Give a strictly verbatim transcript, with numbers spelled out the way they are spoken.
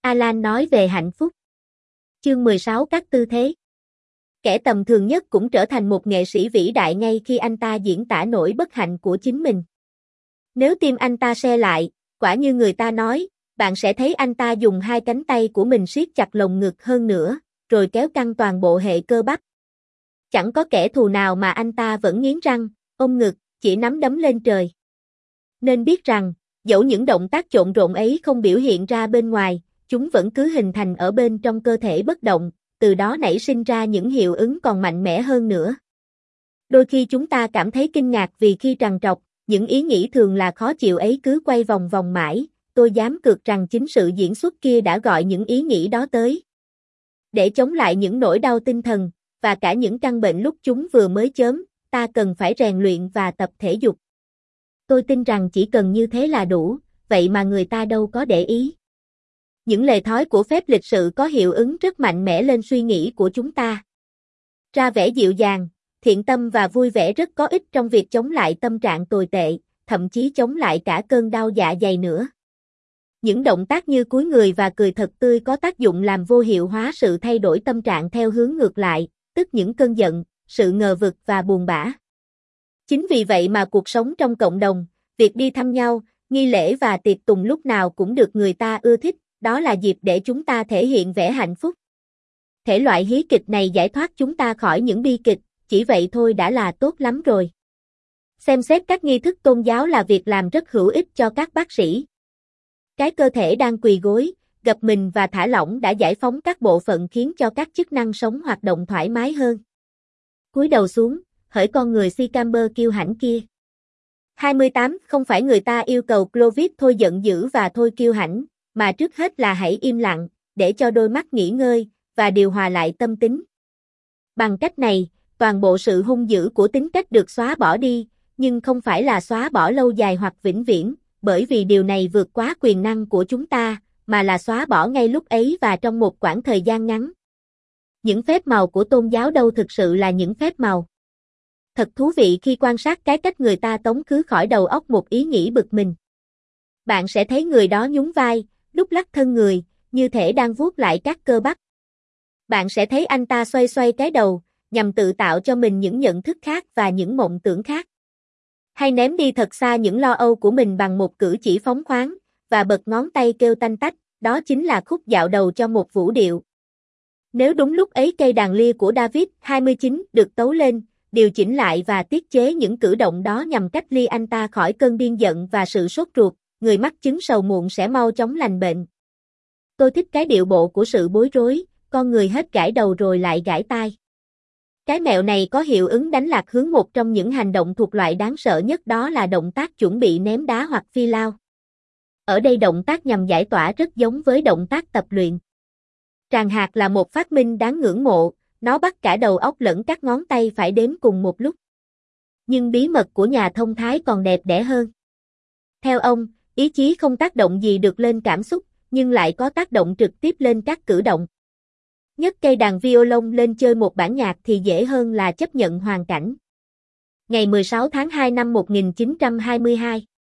Alan nói về hạnh phúc. Chương mười sáu Các tư thế. Kẻ tầm thường nhất cũng trở thành một nghệ sĩ vĩ đại ngay khi anh ta diễn tả nỗi bất hạnh của chính mình. Nếu tim anh ta se lại, quả như người ta nói, bạn sẽ thấy anh ta dùng hai cánh tay của mình siết chặt lồng ngực hơn nữa, rồi kéo căng toàn bộ hệ cơ bắp. Chẳng có kẻ thù nào mà anh ta vẫn nghiến răng, ôm ngực, chỉ nắm đấm lên trời. Nên biết rằng, dẫu những động tác trộn rộn ấy không biểu hiện ra bên ngoài, chúng vẫn cứ hình thành ở bên trong cơ thể bất động, từ đó nảy sinh ra những hiệu ứng còn mạnh mẽ hơn nữa. Đôi khi chúng ta cảm thấy kinh ngạc vì khi trằn trọc, những ý nghĩ thường là khó chịu ấy cứ quay vòng vòng mãi, tôi dám cược rằng chính sự diễn xuất kia đã gọi những ý nghĩ đó tới. Để chống lại những nỗi đau tinh thần, và cả những căn bệnh lúc chúng vừa mới chớm, ta cần phải rèn luyện và tập thể dục. Tôi tin rằng chỉ cần như thế là đủ, vậy mà người ta đâu có để ý. Những lề thói của phép lịch sự có hiệu ứng rất mạnh mẽ lên suy nghĩ của chúng ta. Ra vẻ dịu dàng, thiện tâm và vui vẻ rất có ích trong việc chống lại tâm trạng tồi tệ, thậm chí chống lại cả cơn đau dạ dày nữa. Những động tác như cúi người và cười thật tươi có tác dụng làm vô hiệu hóa sự thay đổi tâm trạng theo hướng ngược lại, tức những cơn giận, sự ngờ vực và buồn bã. Chính vì vậy mà cuộc sống trong cộng đồng, việc đi thăm nhau, nghi lễ và tiệc tùng lúc nào cũng được người ta ưa thích, đó là dịp để chúng ta thể hiện vẻ hạnh phúc. Thể loại hí kịch này giải thoát chúng ta khỏi những bi kịch, chỉ vậy thôi đã là tốt lắm rồi. Xem xét các nghi thức tôn giáo là việc làm rất hữu ích cho các bác sĩ. Cái cơ thể đang quỳ gối, gập mình và thả lỏng đã giải phóng các bộ phận khiến cho các chức năng sống hoạt động thoải mái hơn. Cúi đầu xuống, hỡi con người si camber kiêu hãnh kia. hai mươi tám Không phải người ta yêu cầu Clovis thôi giận dữ và thôi kiêu hãnh, mà trước hết là hãy im lặng, để cho đôi mắt nghỉ ngơi, và điều hòa lại tâm tính. Bằng cách này, toàn bộ sự hung dữ của tính cách được xóa bỏ đi, nhưng không phải là xóa bỏ lâu dài hoặc vĩnh viễn, bởi vì điều này vượt quá quyền năng của chúng ta, mà là xóa bỏ ngay lúc ấy và trong một quãng thời gian ngắn. Những phép màu của tôn giáo đâu thực sự là những phép màu. Thật thú vị khi quan sát cái cách người ta tống khứ khỏi đầu óc một ý nghĩ bực mình. Bạn sẽ thấy người đó nhún vai, đúc lắc thân người, như thể đang vuốt lại các cơ bắp. Bạn sẽ thấy anh ta xoay xoay cái đầu, nhằm tự tạo cho mình những nhận thức khác và những mộng tưởng khác. Hay ném đi thật xa những lo âu của mình bằng một cử chỉ phóng khoáng, và bật ngón tay kêu tanh tách, đó chính là khúc dạo đầu cho một vũ điệu. Nếu đúng lúc ấy cây đàn lia của David hai mươi chín được tấu lên, điều chỉnh lại và tiết chế những cử động đó nhằm cách ly anh ta khỏi cơn điên giận và sự sốt ruột, người mắc chứng sầu muộn sẽ mau chóng lành bệnh. Tôi thích cái điệu bộ của sự bối rối, con người hết gãi đầu rồi lại gãi tai. Cái mẹo này có hiệu ứng đánh lạc hướng một trong những hành động thuộc loại đáng sợ nhất, đó là động tác chuẩn bị ném đá hoặc phi lao. Ở đây động tác nhằm giải tỏa rất giống với động tác tập luyện. Tràng hạt là một phát minh đáng ngưỡng mộ, nó bắt cả đầu óc lẫn các ngón tay phải đếm cùng một lúc. Nhưng bí mật của nhà thông thái còn đẹp đẽ hơn. Theo ông, ý chí không tác động gì được lên cảm xúc, nhưng lại có tác động trực tiếp lên các cử động. Nhấc cây đàn violon lên chơi một bản nhạc thì dễ hơn là chấp nhận hoàn cảnh. Ngày mười sáu tháng hai năm một nghìn chín trăm hai mươi hai